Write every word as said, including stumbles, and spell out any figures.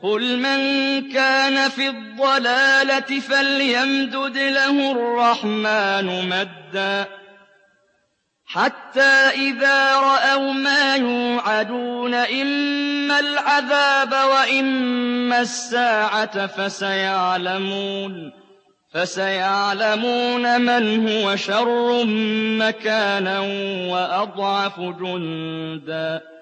قُلْ مَن كَانَ فِي الضَّلَالَةِ فَلْيَمْدُدْ لَهُ الرَّحْمَٰنُ مَدًّا حَتَّىٰ إِذَا رَأَوْا مَا يُوعَدُونَ إِمَّا الْعَذَابَ وَإِمَّا السَّاعَةَ فَسَيَعْلَمُونَ فَسَيَعْلَمُونَ مَنْ هُوَ شَرٌّ مَّكَانًا وَأَضْعَفُ جُندًا